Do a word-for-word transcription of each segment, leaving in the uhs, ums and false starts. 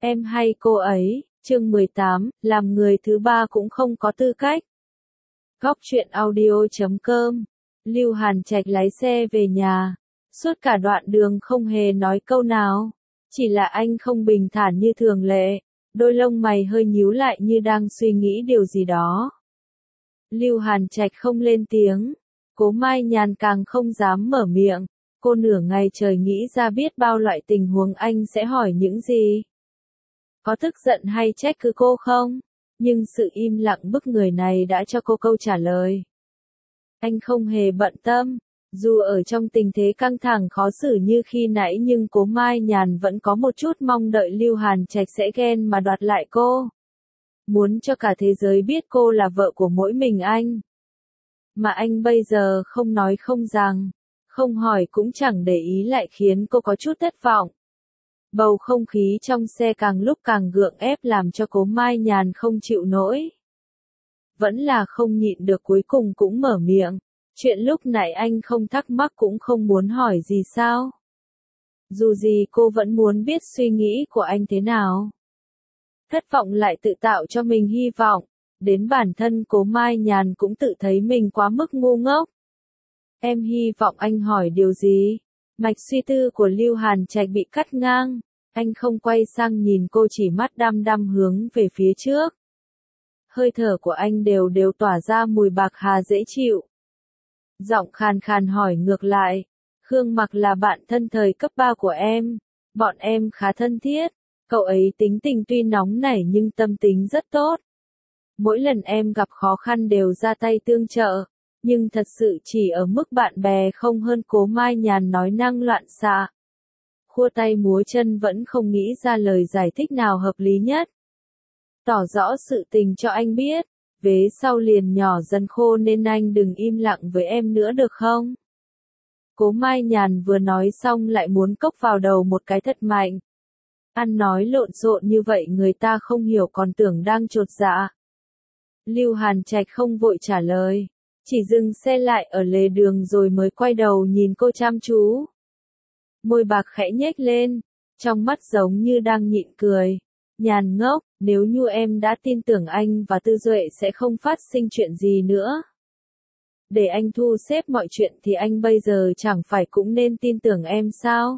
Em hay cô ấy, chương mười tám, làm người thứ ba cũng không có tư cách. Góc truyện audio chấm com. Lưu Hàn Trạch lái xe về nhà. Suốt cả đoạn đường không hề nói câu nào. Chỉ là anh không bình thản như thường lệ. Đôi lông mày hơi nhíu lại như đang suy nghĩ điều gì đó. Lưu Hàn Trạch không lên tiếng. Cố Mai Nhàn càng không dám mở miệng. Cô nửa ngày trời nghĩ ra biết bao loại tình huống anh sẽ hỏi những gì. Có tức giận hay trách cứ cô không? Nhưng sự im lặng bức người này đã cho cô câu trả lời. Anh không hề bận tâm. Dù ở trong tình thế căng thẳng khó xử như khi nãy nhưng Cố Mai Nhàn vẫn có một chút mong đợi Lưu Hàn Trạch sẽ ghen mà đoạt lại cô. Muốn cho cả thế giới biết cô là vợ của mỗi mình anh. Mà anh bây giờ không nói không rằng, không hỏi cũng chẳng để ý lại khiến cô có chút thất vọng. Bầu không khí trong xe càng lúc càng gượng ép làm cho Cố Mai Nhàn không chịu nổi. Vẫn là không nhịn được cuối cùng cũng mở miệng. Chuyện lúc nãy anh không thắc mắc cũng không muốn hỏi gì sao? Dù gì cô vẫn muốn biết suy nghĩ của anh thế nào. Thất vọng lại tự tạo cho mình hy vọng. Đến bản thân Cố Mai Nhàn cũng tự thấy mình quá mức ngu ngốc. Em hy vọng anh hỏi điều gì? Mạch suy tư của Lưu Hàn Trạch bị cắt ngang. Anh không quay sang nhìn cô, chỉ mắt đăm đăm hướng về phía trước. Hơi thở của anh đều đều tỏa ra mùi bạc hà dễ chịu. Giọng khàn khàn hỏi ngược lại. Khương Mặc là bạn thân thời cấp ba của em. Bọn em khá thân thiết. Cậu ấy tính tình tuy nóng nảy nhưng tâm tính rất tốt. Mỗi lần em gặp khó khăn đều ra tay tương trợ. Nhưng thật sự chỉ ở mức bạn bè không hơn. Cố Mai Nhàn nói năng loạn xạ. Khua tay múa chân vẫn không nghĩ ra lời giải thích nào hợp lý nhất. Tỏ rõ sự tình cho anh biết. Vế sau liền nhỏ dần khô nên anh đừng im lặng với em nữa được không? Cố Mai Nhàn vừa nói xong lại muốn cốc vào đầu một cái thật mạnh. Ăn nói lộn xộn như vậy người ta không hiểu còn tưởng đang chột dạ. Lưu Hàn Trạch không vội trả lời. Chỉ dừng xe lại ở lề đường rồi mới quay đầu nhìn cô chăm chú. Môi bạc khẽ nhếch lên. Trong mắt giống như đang nhịn cười. Nhàn ngốc, nếu như em đã tin tưởng anh và Tư Duệ sẽ không phát sinh chuyện gì nữa. Để anh thu xếp mọi chuyện thì anh bây giờ chẳng phải cũng nên tin tưởng em sao?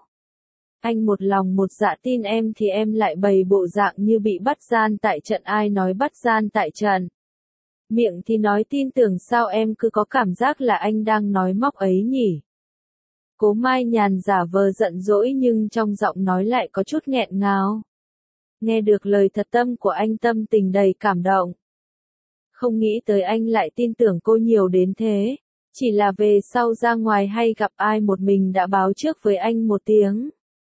Anh một lòng một dạ tin em thì em lại bày bộ dạng như bị bắt gian tại trận. Ai nói bắt gian tại trận? Miệng thì nói tin tưởng, sao em cứ có cảm giác là anh đang nói móc ấy nhỉ? Cố Mai Nhàn giả vờ giận dỗi nhưng trong giọng nói lại có chút nghẹn ngào. Nghe được lời thật tâm của anh tâm tình đầy cảm động. Không nghĩ tới anh lại tin tưởng cô nhiều đến thế. Chỉ là về sau ra ngoài hay gặp ai một mình đã báo trước với anh một tiếng.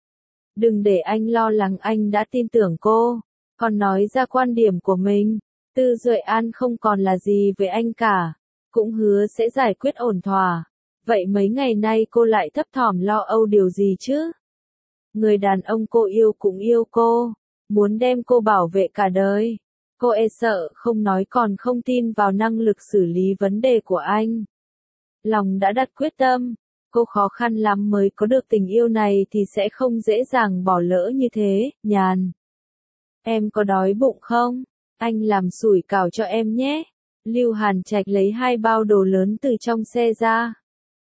Đừng để anh lo lắng, anh đã tin tưởng cô. Còn nói ra quan điểm của mình. Tư Duệ An không còn là gì với anh cả. Cũng hứa sẽ giải quyết ổn thỏa. Vậy mấy ngày nay cô lại thấp thỏm lo âu điều gì chứ? Người đàn ông cô yêu cũng yêu cô. Muốn đem cô bảo vệ cả đời. Cô e sợ không nói còn không tin vào năng lực xử lý vấn đề của anh. Lòng đã đặt quyết tâm. Cô khó khăn lắm mới có được tình yêu này thì sẽ không dễ dàng bỏ lỡ như thế. Nhàn. Em có đói bụng không? Anh làm sủi cảo cho em nhé. Lưu Hàn Trạch lấy hai bao đồ lớn từ trong xe ra.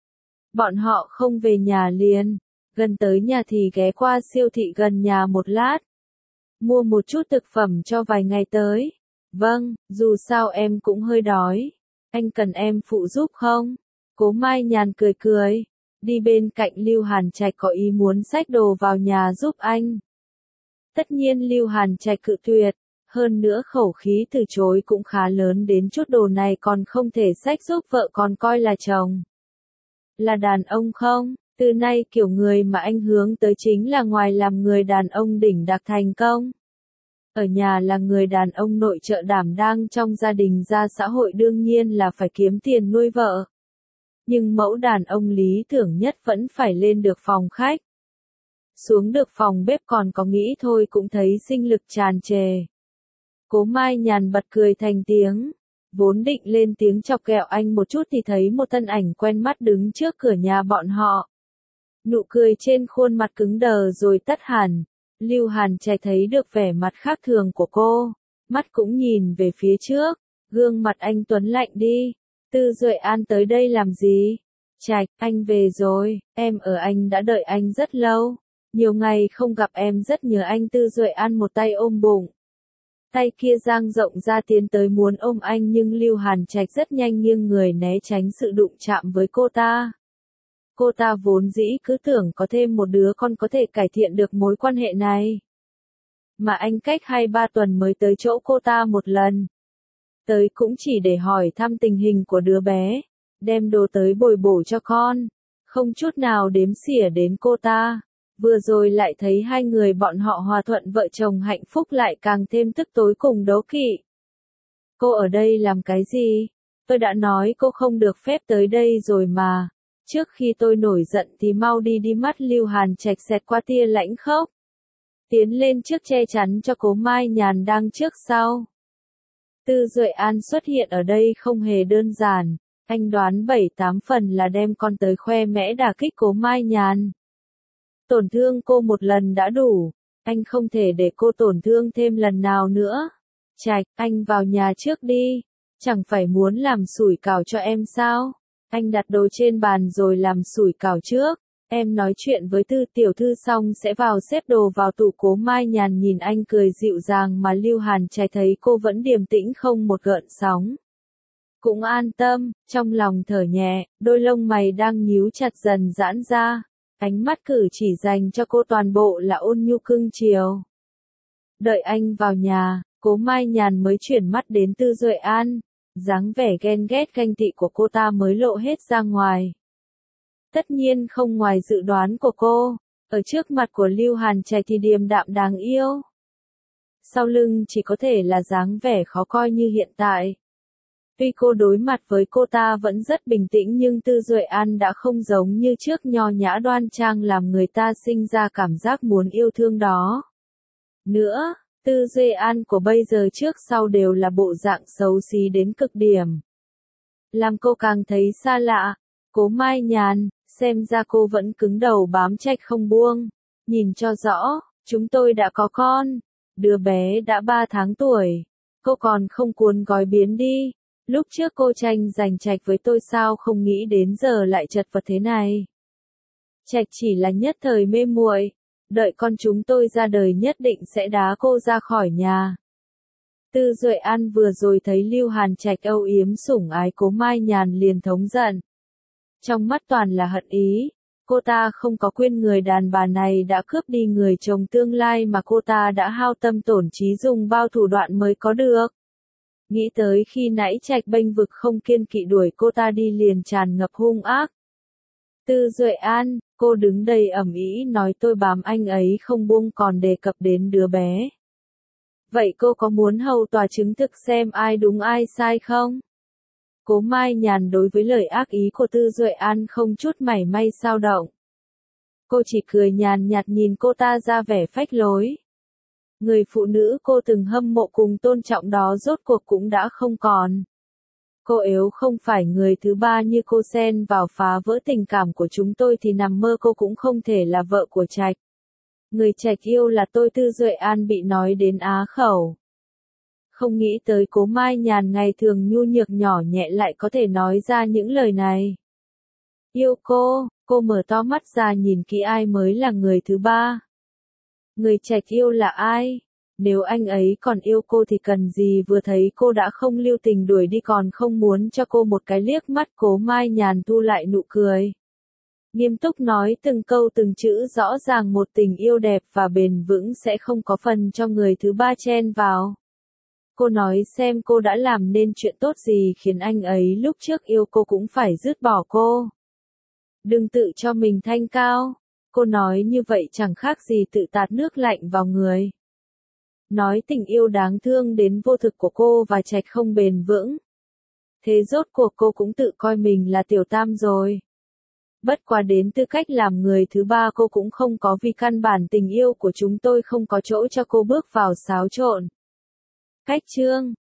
Bọn họ không về nhà liền. Gần tới nhà thì ghé qua siêu thị gần nhà một lát. Mua một chút thực phẩm cho vài ngày tới. Vâng, dù sao em cũng hơi đói. Anh cần em phụ giúp không? Cố Mai Nhàn cười cười. Đi bên cạnh Lưu Hàn Trạch có ý muốn xách đồ vào nhà giúp anh. Tất nhiên Lưu Hàn Trạch cự tuyệt. Hơn nữa khẩu khí từ chối cũng khá lớn, đến chút đồ này còn không thể xách giúp vợ còn coi là chồng. Là đàn ông không? Từ nay kiểu người mà anh hướng tới chính là ngoài làm người đàn ông đỉnh đặc thành công. Ở nhà là người đàn ông nội trợ đảm đang, trong gia đình ra xã hội đương nhiên là phải kiếm tiền nuôi vợ. Nhưng mẫu đàn ông lý tưởng nhất vẫn phải lên được phòng khách. Xuống được phòng bếp còn có nghĩ thôi cũng thấy sinh lực tràn trề. Cố Mai Nhàn bật cười thành tiếng. Vốn định lên tiếng chọc ghẹo anh một chút thì thấy một thân ảnh quen mắt đứng trước cửa nhà bọn họ. Nụ cười trên khuôn mặt cứng đờ rồi tắt hẳn. Lưu Hàn Trạch thấy được vẻ mặt khác thường của cô, mắt cũng nhìn về phía trước, gương mặt anh tuấn lạnh đi. Tư Duệ An tới đây làm gì? Trạch, anh về rồi, em ở anh đã đợi anh rất lâu. Nhiều ngày không gặp em rất nhớ anh. Tư Duệ An một tay ôm bụng, tay kia dang rộng ra tiến tới muốn ôm anh nhưng Lưu Hàn Trạch rất nhanh nghiêng người né tránh sự đụng chạm với cô ta. Cô ta vốn dĩ cứ tưởng có thêm một đứa con có thể cải thiện được mối quan hệ này. Mà anh cách hai ba tuần mới tới chỗ cô ta một lần. Tới cũng chỉ để hỏi thăm tình hình của đứa bé, đem đồ tới bồi bổ cho con, không chút nào đếm xỉa đến cô ta. Vừa rồi lại thấy hai người bọn họ hòa thuận vợ chồng hạnh phúc lại càng thêm tức tối cùng đố kỵ. Cô ở đây làm cái gì? Tôi đã nói cô không được phép tới đây rồi mà. Trước khi tôi nổi giận thì mau đi đi. Mắt Lưu Hàn Trạch xẹt qua tia lãnh khốc. Tiến lên trước che chắn cho Cố Mai Nhàn đang trước sau. Tư Duệ An xuất hiện ở đây không hề đơn giản. Anh đoán bảy tám phần là đem con tới khoe mẽ đả kích Cố Mai Nhàn. Tổn thương cô một lần đã đủ, anh không thể để cô tổn thương thêm lần nào nữa. Trạch, anh vào nhà trước đi, chẳng phải muốn làm sủi cảo cho em sao? Anh đặt đồ trên bàn rồi làm sủi cảo trước, em nói chuyện với Tư tiểu thư xong sẽ vào xếp đồ vào tủ. Cố Mai Nhàn nhìn anh cười dịu dàng mà Lưu Hàn Trạch thấy cô vẫn điềm tĩnh không một gợn sóng. Cũng an tâm, trong lòng thở nhẹ, đôi lông mày đang nhíu chặt dần giãn ra. Ánh mắt cử chỉ dành cho cô toàn bộ là ôn nhu cưng chiều. Đợi anh vào nhà, Cố Mai Nhàn mới chuyển mắt đến Tư Duệ An, dáng vẻ ghen ghét ganh tị của cô ta mới lộ hết ra ngoài. Tất nhiên không ngoài dự đoán của cô, ở trước mặt của Lưu Hàn Trạch thì điềm đạm đáng yêu. Sau lưng chỉ có thể là dáng vẻ khó coi như hiện tại. Tuy cô đối mặt với cô ta vẫn rất bình tĩnh nhưng Tư Duệ An đã không giống như trước nho nhã đoan trang làm người ta sinh ra cảm giác muốn yêu thương đó. Nữa, Tư Duệ An của bây giờ trước sau đều là bộ dạng xấu xí đến cực điểm. Làm cô càng thấy xa lạ. Cố Mai Nhàn, xem ra cô vẫn cứng đầu bám Trạch không buông. Nhìn cho rõ, chúng tôi đã có con. Đứa bé đã ba tháng tuổi. Cô còn không cuốn gói biến đi. Lúc trước cô tranh giành Trạch với tôi sao không nghĩ đến giờ lại chật vật thế này. Trạch chỉ là nhất thời mê muội, đợi con chúng tôi ra đời nhất định sẽ đá cô ra khỏi nhà. Tư Duệ An vừa rồi thấy Lưu Hàn Trạch âu yếm sủng ái Cố Mai Nhàn liền thống giận. Trong mắt toàn là hận ý, cô ta không có quên người đàn bà này đã cướp đi người chồng tương lai mà cô ta đã hao tâm tổn trí dùng bao thủ đoạn mới có được. Nghĩ tới khi nãy Trạch bênh vực không kiên kỵ đuổi cô ta đi liền tràn ngập hung ác. Tư Duệ An, cô đứng đầy ầm ĩ nói tôi bám anh ấy không buông còn đề cập đến đứa bé. Vậy cô có muốn hầu tòa chứng thực xem ai đúng ai sai không? Cố Mai Nhàn đối với lời ác ý của Tư Duệ An không chút mảy may dao động. Cô chỉ cười nhàn nhạt nhìn cô ta ra vẻ phách lối. Người phụ nữ cô từng hâm mộ cùng tôn trọng đó rốt cuộc cũng đã không còn. Cô yếu không phải người thứ ba như cô xen vào phá vỡ tình cảm của chúng tôi thì nằm mơ cô cũng không thể là vợ của Trạch. Người Trạch yêu là tôi. Tư Duệ An bị nói đến á khẩu. Không nghĩ tới Cố Mai Nhàn ngày thường nhu nhược nhỏ nhẹ lại có thể nói ra những lời này. Yêu cô, cô mở to mắt ra nhìn kỹ ai mới là người thứ ba. Người Trạch yêu là ai? Nếu anh ấy còn yêu cô thì cần gì vừa thấy cô đã không lưu tình đuổi đi còn không muốn cho cô một cái liếc mắt. Cố Mai Nhàn thu lại nụ cười. Nghiêm túc nói từng câu từng chữ rõ ràng, một tình yêu đẹp và bền vững sẽ không có phần cho người thứ ba chen vào. Cô nói xem cô đã làm nên chuyện tốt gì khiến anh ấy lúc trước yêu cô cũng phải dứt bỏ cô. Đừng tự cho mình thanh cao. Cô nói như vậy chẳng khác gì tự tạt nước lạnh vào người. Nói tình yêu đáng thương đến vô thực của cô và Trạch không bền vững. Thế rốt cuộc cô cũng tự coi mình là tiểu tam rồi. Bất quá đến tư cách làm người thứ ba cô cũng không có, vì căn bản tình yêu của chúng tôi không có chỗ cho cô bước vào xáo trộn. Cách chương